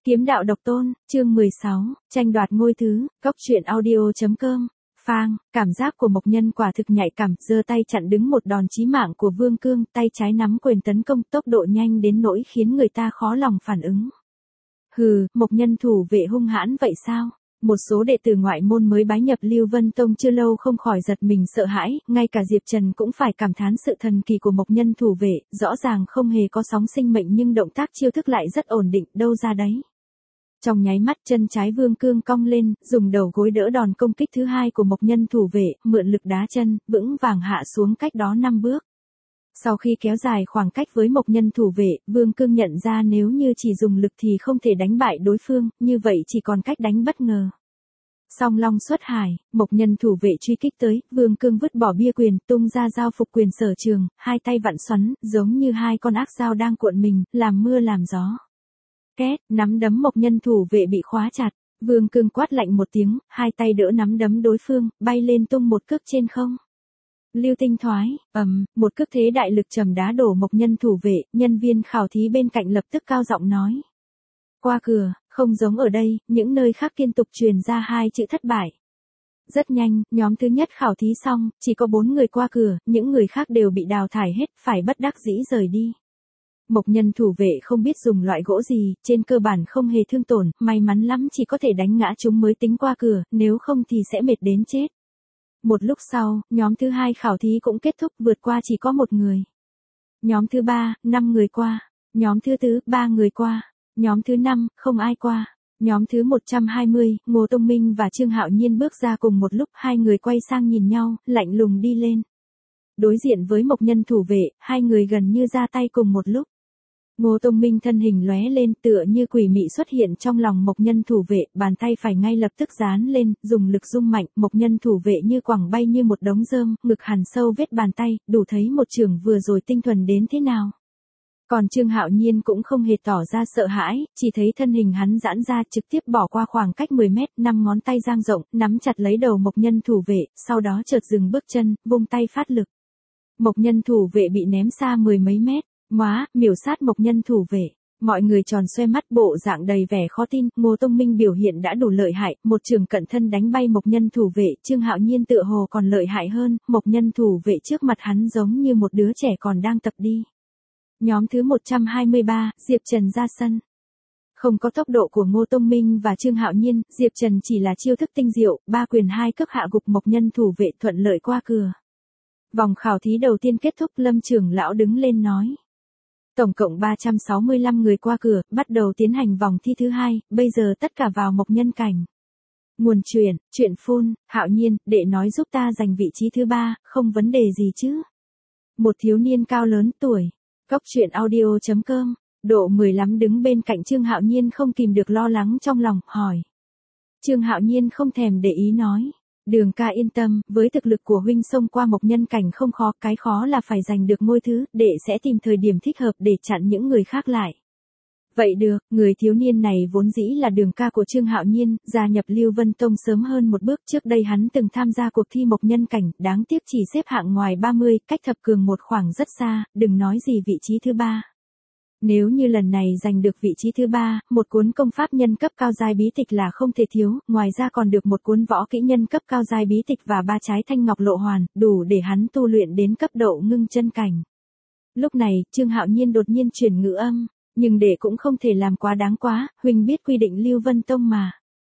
Kiếm đạo độc tôn, chương 16, tranh đoạt ngôi thứ, Cốc truyện audio.com. Phang, cảm giác của Mộc Nhân quả thực nhạy cảm, giơ tay chặn đứng một đòn chí mạng của Vương Cương, tay trái nắm quyền tấn công, tốc độ nhanh đến nỗi khiến người ta khó lòng phản ứng. Hừ, Mộc Nhân thủ vệ hung hãn vậy sao? Một số đệ tử ngoại môn mới bái nhập Lưu Vân Tông chưa lâu không khỏi giật mình sợ hãi, ngay cả Diệp Trần cũng phải cảm thán sự thần kỳ của Mộc Nhân thủ vệ, rõ ràng không hề có sóng sinh mệnh nhưng động tác chiêu thức lại rất ổn định, đâu ra đấy. Trong nháy mắt chân trái Vương Cương cong lên, dùng đầu gối đỡ đòn công kích thứ hai của Mộc Nhân thủ vệ, mượn lực đá chân, vững vàng hạ xuống cách đó 5 bước. Sau khi kéo dài khoảng cách với Mộc Nhân thủ vệ, Vương Cương nhận ra nếu như chỉ dùng lực thì không thể đánh bại đối phương, như vậy chỉ còn cách đánh bất ngờ. Song long xuất hải, Mộc Nhân thủ vệ truy kích tới, Vương Cương vứt bỏ bia quyền, tung ra dao phục quyền sở trường, hai tay vặn xoắn, giống như hai con ác dao đang cuộn mình, làm mưa làm gió. Két, nắm đấm Mộc Nhân thủ vệ bị khóa chặt, Vương Cương quát lạnh một tiếng, hai tay đỡ nắm đấm đối phương, bay lên tung một cước trên không. Lưu tinh thoái, một cước thế đại lực trầm đá đổ Mộc Nhân thủ vệ, nhân viên khảo thí bên cạnh lập tức cao giọng nói. Qua cửa, không giống ở đây, những nơi khác liên tục truyền ra hai chữ thất bại. Rất nhanh, nhóm thứ nhất khảo thí xong, chỉ có 4 người qua cửa, những người khác đều bị đào thải hết, phải bất đắc dĩ rời đi. Mộc Nhân thủ vệ không biết dùng loại gỗ gì, trên cơ bản không hề thương tổn, may mắn lắm chỉ có thể đánh ngã chúng mới tính qua cửa, nếu không thì sẽ mệt đến chết. Một lúc sau, nhóm thứ hai khảo thí cũng kết thúc, vượt qua chỉ có 1 người. Nhóm thứ 3, 5 người qua. Nhóm thứ 4, 3 người qua. Nhóm thứ 5, không ai qua. Nhóm thứ 120, Ngô Tông Minh và Trương Hạo Nhiên bước ra cùng một lúc, hai người quay sang nhìn nhau, lạnh lùng đi lên. Đối diện với Mộc Nhân thủ vệ, hai người gần như ra tay cùng một lúc. Ngô Tông Minh thân hình lóe lên, tựa như quỷ mị xuất hiện trong lòng Mộc Nhân thủ vệ, bàn tay phải ngay lập tức dán lên, dùng lực rung mạnh, Mộc Nhân thủ vệ như quẳng bay như một đống rơm, ngực hằn sâu vết bàn tay, đủ thấy một chưởng vừa rồi tinh thuần đến thế nào. Còn Trương Hạo Nhiên cũng không hề tỏ ra sợ hãi, chỉ thấy thân hình hắn giãn ra trực tiếp bỏ qua khoảng cách 10 mét, 5 ngón tay dang rộng, nắm chặt lấy đầu Mộc Nhân thủ vệ, sau đó chợt dừng bước chân, vung tay phát lực. Mộc Nhân thủ vệ bị ném xa 10 mấy mét. Móa, miểu sát Mộc Nhân thủ vệ. Mọi người tròn xoe mắt, bộ dạng đầy vẻ khó tin, Ngô Tông Minh biểu hiện đã đủ lợi hại, một trường cận thân đánh bay Mộc Nhân thủ vệ, Trương Hạo Nhiên tựa hồ còn lợi hại hơn, Mộc Nhân thủ vệ trước mặt hắn giống như một đứa trẻ còn đang tập đi. Nhóm thứ 123, Diệp Trần ra sân. Không có tốc độ của Ngô Tông Minh và Trương Hạo Nhiên, Diệp Trần chỉ là chiêu thức tinh diệu, 3 quyền 2 cước hạ gục Mộc Nhân thủ vệ, thuận lợi qua cửa. Vòng khảo thí đầu tiên kết thúc, Lâm trưởng lão đứng lên nói. Tổng cộng 365 người qua cửa, bắt đầu tiến hành vòng thi thứ hai, bây giờ tất cả vào Mộc Nhân cảnh. Nguồn chuyện phun, Hạo Nhiên, đệ nói giúp ta giành vị trí thứ 3, không vấn đề gì chứ. Một thiếu niên cao lớn tuổi, Cốc truyện audio.com, độ 15 đứng bên cạnh Trương Hạo Nhiên không kìm được lo lắng trong lòng, hỏi. Trương Hạo Nhiên không thèm để ý nói. Đường ca yên tâm, với thực lực của huynh xông qua Mộc Nhân cảnh không khó, cái khó là phải giành được ngôi thứ, đệ sẽ tìm thời điểm thích hợp để chặn những người khác lại. Vậy được, người thiếu niên này vốn dĩ là đường ca của Trương Hạo Nhiên, gia nhập Lưu Vân Tông sớm hơn một bước, trước đây hắn từng tham gia cuộc thi Mộc Nhân cảnh, đáng tiếc chỉ xếp hạng ngoài 30, cách thập cường một khoảng rất xa, đừng nói gì vị trí thứ 3. Nếu như lần này giành được vị trí thứ 3, một cuốn công pháp nhân cấp cao giai bí tịch là không thể thiếu, ngoài ra còn được một cuốn võ kỹ nhân cấp cao giai bí tịch và 3 trái thanh ngọc lộ hoàn, đủ để hắn tu luyện đến cấp độ ngưng chân cảnh. Lúc này, Trương Hạo Nhiên đột nhiên chuyển ngữ âm, nhưng đệ cũng không thể làm quá đáng quá, huynh biết quy định Lưu Vân Tông mà.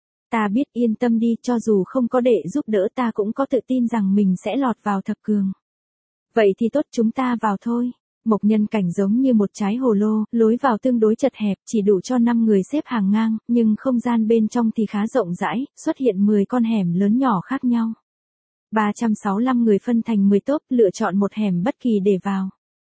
Ta biết, yên tâm đi, cho dù không có đệ giúp đỡ ta cũng có tự tin rằng mình sẽ lọt vào thập cường. Vậy thì tốt, chúng ta vào thôi. Mộc Nhân cảnh giống như một trái hồ lô, lối vào tương đối chật hẹp, chỉ đủ cho 5 người xếp hàng ngang, nhưng không gian bên trong thì khá rộng rãi, xuất hiện 10 con hẻm lớn nhỏ khác nhau. 365 người phân thành 10 tốp, lựa chọn một hẻm bất kỳ để vào.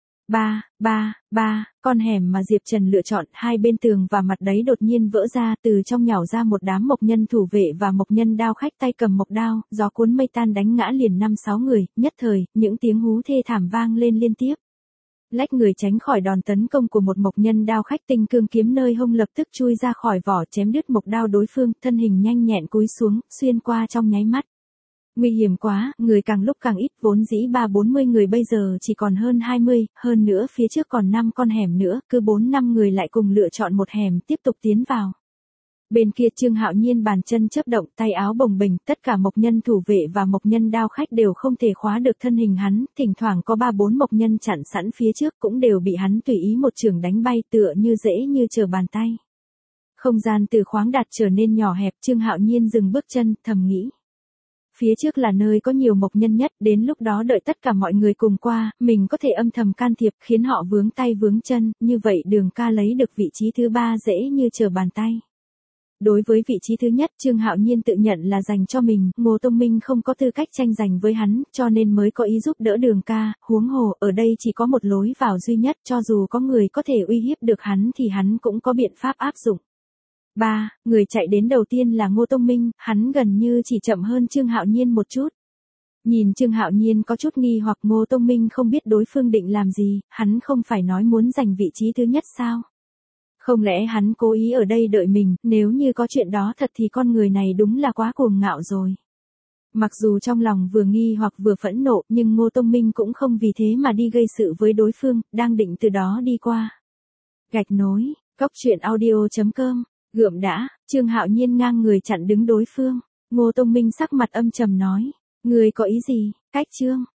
3, con hẻm mà Diệp Trần lựa chọn, hai bên tường và mặt đáy đột nhiên vỡ ra, từ trong nhảy ra một đám Mộc Nhân thủ vệ và Mộc Nhân đao khách tay cầm mộc đao, gió cuốn mây tan đánh ngã liền 5-6 người, nhất thời, những tiếng hú thê thảm vang lên liên tiếp. Lách người tránh khỏi đòn tấn công của một Mộc Nhân đao khách, tinh cương kiếm nơi hông lập tức chui ra khỏi vỏ chém đứt mộc đao đối phương, thân hình nhanh nhẹn cúi xuống, xuyên qua trong nháy mắt. Nguy hiểm quá, người càng lúc càng ít, vốn dĩ 30-40 người bây giờ chỉ còn hơn 20, hơn nữa phía trước còn 5 con hẻm nữa, cứ 4-5 người lại cùng lựa chọn một hẻm tiếp tục tiến vào. Bên kia Trương Hạo Nhiên bàn chân chớp động, tay áo bồng bềnh, tất cả mộc nhân thủ vệ và mộc nhân đao khách đều không thể khóa được thân hình hắn, thỉnh thoảng có 3-4 mộc nhân chặn sẵn phía trước cũng đều bị hắn tùy ý một chưởng đánh bay tựa như dễ như trở bàn tay. Không gian từ khoáng đạt trở nên nhỏ hẹp, Trương Hạo Nhiên dừng bước chân, thầm nghĩ. Phía trước là nơi có nhiều mộc nhân nhất, đến lúc đó đợi tất cả mọi người cùng qua, mình có thể âm thầm can thiệp khiến họ vướng tay vướng chân, như vậy Đường Ca lấy được vị trí thứ 3 dễ như trở bàn tay. Đối với vị trí thứ nhất, Trương Hạo Nhiên tự nhận là dành cho mình, Ngô Tông Minh không có tư cách tranh giành với hắn, cho nên mới có ý giúp đỡ Đường Ca, huống hồ, ở đây chỉ có một lối vào duy nhất, cho dù có người có thể uy hiếp được hắn thì hắn cũng có biện pháp áp dụng. 3. Người chạy đến đầu tiên là Ngô Tông Minh, hắn gần như chỉ chậm hơn Trương Hạo Nhiên một chút. Nhìn Trương Hạo Nhiên có chút nghi hoặc Ngô Tông Minh không biết đối phương định làm gì, hắn không phải nói muốn giành vị trí thứ nhất sao? Không lẽ hắn cố ý ở đây đợi mình, nếu như có chuyện đó thật thì con người này đúng là quá cuồng ngạo rồi. Mặc dù trong lòng vừa nghi hoặc vừa phẫn nộ, nhưng Ngô Tông Minh cũng không vì thế mà đi gây sự với đối phương, đang định từ đó đi qua. Gạch nối, coctruyện.audio.com, gượm đã, Trương Hạo Nhiên ngang người chặn đứng đối phương. Ngô Tông Minh sắc mặt âm trầm nói, người có ý gì, cách Trương,